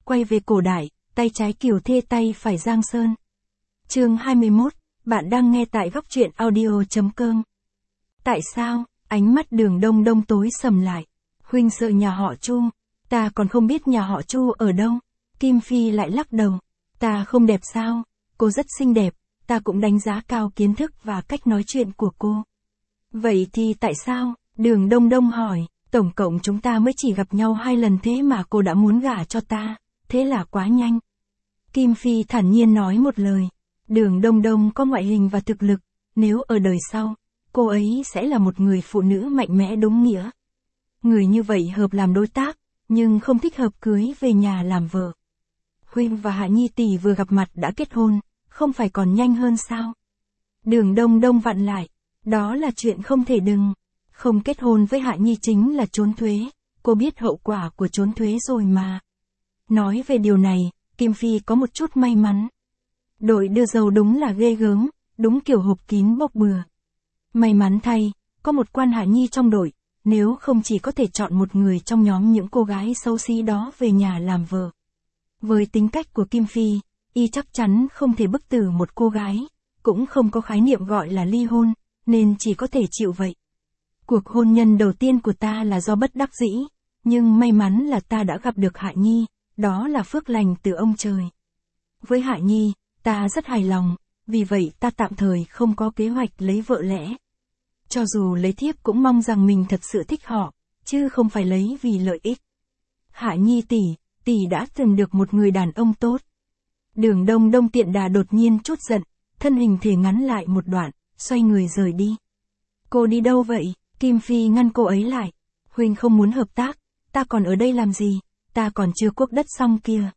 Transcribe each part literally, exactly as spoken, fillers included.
quay về cổ đại, tay trái Kiều Thê tay phải Giang Sơn. Chương hai mươi mốt, bạn đang nghe tại góc truyện audio.com. Tại sao, ánh mắt Đường Đông Đông tối sầm lại. Huynh sợ nhà họ Chu, ta còn không biết nhà họ Chu ở đâu. Kim Phi lại lắc đầu, ta không đẹp sao, cô rất xinh đẹp, ta cũng đánh giá cao kiến thức và cách nói chuyện của cô. Vậy thì tại sao, Đường Đông Đông hỏi, tổng cộng chúng ta mới chỉ gặp nhau hai lần thế mà cô đã muốn gả cho ta, thế là quá nhanh. Kim Phi thản nhiên nói một lời, Đường Đông Đông có ngoại hình và thực lực, nếu ở đời sau, cô ấy sẽ là một người phụ nữ mạnh mẽ đúng nghĩa. Người như vậy hợp làm đối tác, nhưng không thích hợp cưới về nhà làm vợ. Huynh và Hạ Nhi tỷ vừa gặp mặt đã kết hôn, không phải còn nhanh hơn sao? Đường Đông Đông vặn lại, đó là chuyện không thể đừng. Không kết hôn với Hạ Nhi chính là trốn thuế, cô biết hậu quả của trốn thuế rồi mà. Nói về điều này, Kim Phi có một chút may mắn. Đội đưa dâu đúng là ghê gớm, đúng kiểu hộp kín bốc bừa. May mắn thay, có một quan Hạ Nhi trong đội, nếu không chỉ có thể chọn một người trong nhóm những cô gái xấu xí đó về nhà làm vợ. Với tính cách của Kim Phi, y chắc chắn không thể bức tử một cô gái, cũng không có khái niệm gọi là ly hôn, nên chỉ có thể chịu vậy. Cuộc hôn nhân đầu tiên của ta là do bất đắc dĩ, nhưng may mắn là ta đã gặp được Hạ Nhi, đó là phước lành từ ông trời. Với Hạ Nhi, ta rất hài lòng, vì vậy ta tạm thời không có kế hoạch lấy vợ lẽ. Cho dù lấy thiếp cũng mong rằng mình thật sự thích họ, chứ không phải lấy vì lợi ích. Hạ Nhi tỷ, tỷ đã tìm được một người đàn ông tốt. Đường Đông Đông tiện đà đột nhiên chút giận, thân hình thể ngắn lại một đoạn, xoay người rời đi. Cô đi đâu vậy? Kim Phi ngăn cô ấy lại. Huynh không muốn hợp tác, ta còn ở đây làm gì, ta còn chưa cuốc đất xong kia.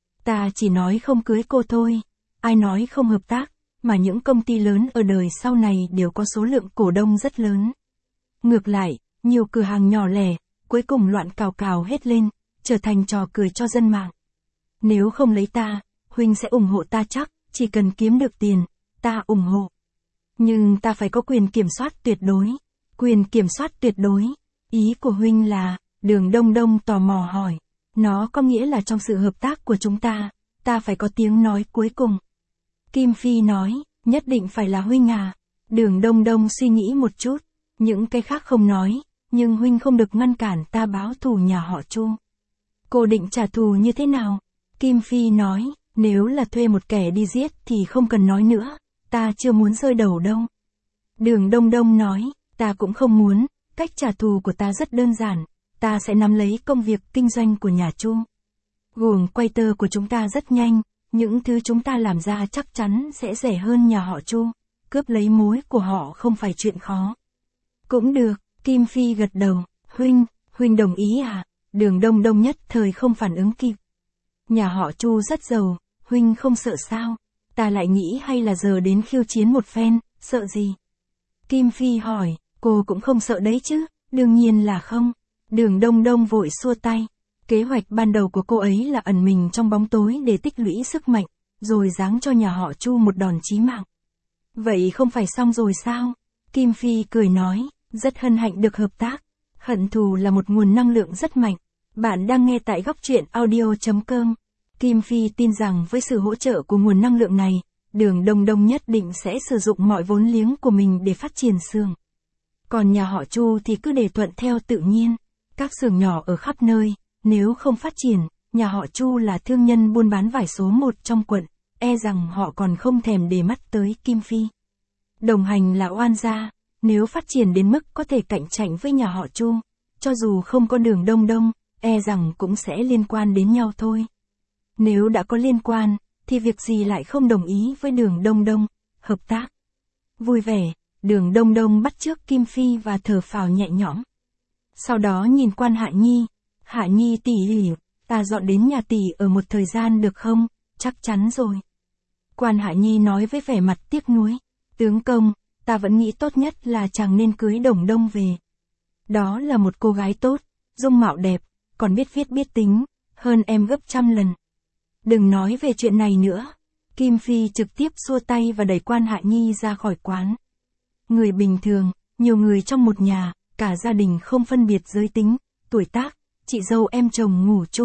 Ta chỉ nói không cưới cô thôi, ai nói không hợp tác, mà những công ty lớn ở đời sau này đều có số lượng cổ đông rất lớn. Ngược lại, nhiều cửa hàng nhỏ lẻ, cuối cùng loạn cào cào hết lên, trở thành trò cười cho dân mạng. Nếu không lấy ta, Huynh sẽ ủng hộ ta chắc, chỉ cần kiếm được tiền, ta ủng hộ. Nhưng ta phải có quyền kiểm soát tuyệt đối. Quyền kiểm soát tuyệt đối. Ý của Huynh là, Đường Đông Đông tò mò hỏi. Nó có nghĩa là trong sự hợp tác của chúng ta, ta phải có tiếng nói cuối cùng. Kim Phi nói, nhất định phải là Huynh à. Đường Đông Đông suy nghĩ một chút, những cái khác không nói, nhưng Huynh không được ngăn cản ta báo thù nhà họ Chu. Cô định trả thù như thế nào? Kim Phi nói, nếu là thuê một kẻ đi giết thì không cần nói nữa, ta chưa muốn rơi đầu đâu. Đường Đông Đông nói, ta cũng không muốn, cách trả thù của ta rất đơn giản, ta sẽ nắm lấy công việc kinh doanh của nhà Chu. Guồng quay tơ của chúng ta rất nhanh, những thứ chúng ta làm ra chắc chắn sẽ rẻ hơn nhà họ Chu, cướp lấy mối của họ không phải chuyện khó. Cũng được, Kim Phi gật đầu, Huynh, Huynh đồng ý à? Đường Đông Đông nhất thời không phản ứng kịp. Nhà họ Chu rất giàu, Huynh không sợ sao? Ta lại nghĩ hay là giờ đến khiêu chiến một phen, sợ gì? Kim Phi hỏi, cô cũng không sợ đấy chứ? Đương nhiên là không. Đường Đông Đông vội xua tay. Kế hoạch ban đầu của cô ấy là ẩn mình trong bóng tối để tích lũy sức mạnh, rồi giáng cho nhà họ Chu một đòn chí mạng. Vậy không phải xong rồi sao? Kim Phi cười nói, rất hân hạnh được hợp tác. Hận thù là một nguồn năng lượng rất mạnh. Bạn đang nghe tại góc truyện audio.com. Kim Phi tin rằng với sự hỗ trợ của nguồn năng lượng này, Đường Đông Đông nhất định sẽ sử dụng mọi vốn liếng của mình để phát triển xưởng. Còn nhà họ Chu thì cứ để thuận theo tự nhiên. Các xưởng nhỏ ở khắp nơi, nếu không phát triển, nhà họ Chu là thương nhân buôn bán vải số một trong quận, e rằng họ còn không thèm để mắt tới Kim Phi. Đồng hành là oan gia, nếu phát triển đến mức có thể cạnh tranh với nhà họ Chu, cho dù không có Đường Đông Đông, e rằng cũng sẽ liên quan đến nhau thôi. Nếu đã có liên quan, thì việc gì lại không đồng ý với Đường Đông Đông, hợp tác. Vui vẻ, Đường Đông Đông bắt chước Kim Phi và thở phào nhẹ nhõm. Sau đó nhìn quan Hạ Nhi, Hạ Nhi tỷ tỷ, ta dọn đến nhà tỷ ở một thời gian được không? Chắc chắn rồi. Quan Hạ Nhi nói với vẻ mặt tiếc nuối, tướng công, ta vẫn nghĩ tốt nhất là chàng nên cưới Đồng Đông về. Đó là một cô gái tốt, dung mạo đẹp, còn biết viết biết tính, hơn em gấp trăm lần. Đừng nói về chuyện này nữa. Kim Phi trực tiếp xua tay và đẩy quan Hạ Nhi ra khỏi quán. Người bình thường, nhiều người trong một nhà, cả gia đình không phân biệt giới tính, tuổi tác, chị dâu em chồng ngủ chung,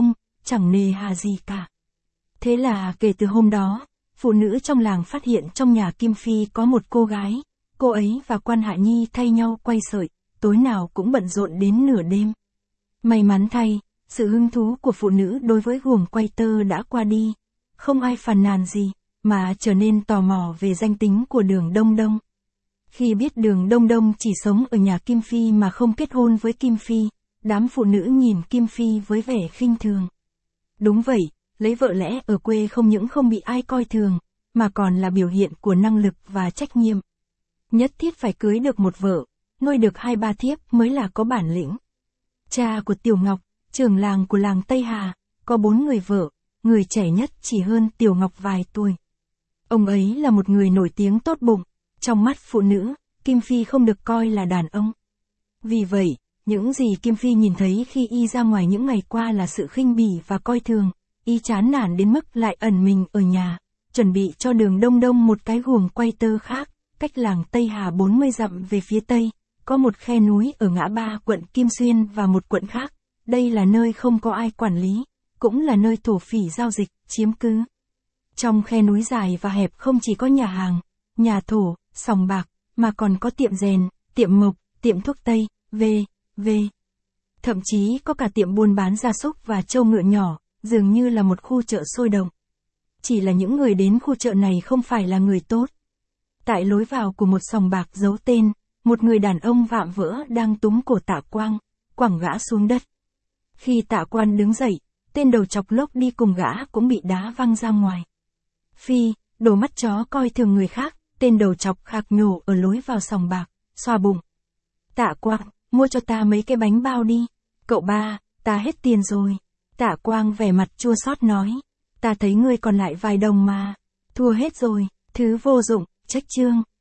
chẳng nề hà gì cả. Thế là kể từ hôm đó, phụ nữ trong làng phát hiện trong nhà Kim Phi có một cô gái, cô ấy và Quan Hạ Nhi thay nhau quay sợi, tối nào cũng bận rộn đến nửa đêm. May mắn thay, sự hứng thú của phụ nữ đối với guồng quay tơ đã qua đi, không ai phàn nàn gì, mà trở nên tò mò về danh tính của Đường Đông Đông. Khi biết Đường Đông Đông chỉ sống ở nhà Kim Phi mà không kết hôn với Kim Phi, đám phụ nữ nhìn Kim Phi với vẻ khinh thường. Đúng vậy, lấy vợ lẽ ở quê không những không bị ai coi thường, mà còn là biểu hiện của năng lực và trách nhiệm. Nhất thiết phải cưới được một vợ, nuôi được hai ba thiếp mới là có bản lĩnh. Cha của Tiểu Ngọc, trưởng làng của làng Tây Hà, có bốn người vợ, người trẻ nhất chỉ hơn Tiểu Ngọc vài tuổi. Ông ấy là một người nổi tiếng tốt bụng, trong mắt phụ nữ, Kim Phi không được coi là đàn ông. Vì vậy, những gì Kim Phi nhìn thấy khi y ra ngoài những ngày qua là sự khinh bỉ và coi thường, y chán nản đến mức lại ẩn mình ở nhà, chuẩn bị cho Đường Đông Đông một cái guồng quay tơ khác, cách làng Tây Hà bốn mươi dặm về phía tây, có một khe núi ở ngã ba quận Kim Xuyên và một quận khác, đây là nơi không có ai quản lý, cũng là nơi thổ phỉ giao dịch, chiếm cứ. Trong khe núi dài và hẹp không chỉ có nhà hàng, nhà thổ, sòng bạc, mà còn có tiệm rèn, tiệm mộc, tiệm thuốc tây, v.v. Thậm chí có cả tiệm buôn bán gia súc và trâu ngựa nhỏ, dường như là một khu chợ sôi động. Chỉ là những người đến khu chợ này không phải là người tốt. Tại lối vào của một sòng bạc giấu tên, một người đàn ông vạm vỡ đang túm cổ Tạ Quang, quẳng gã xuống đất. Khi Tạ Quang đứng dậy, tên đầu chọc lốc đi cùng gã cũng bị đá văng ra ngoài. Phi, đồ mắt chó coi thường người khác, tên đầu chọc khạc nhổ ở lối vào sòng bạc, xoa bụng. Tạ Quang, mua cho ta mấy cái bánh bao đi. Cậu ba, ta hết tiền rồi. Tạ Quang vẻ mặt chua xót nói. Ta thấy ngươi còn lại vài đồng mà. Thua hết rồi, thứ vô dụng, trách trương.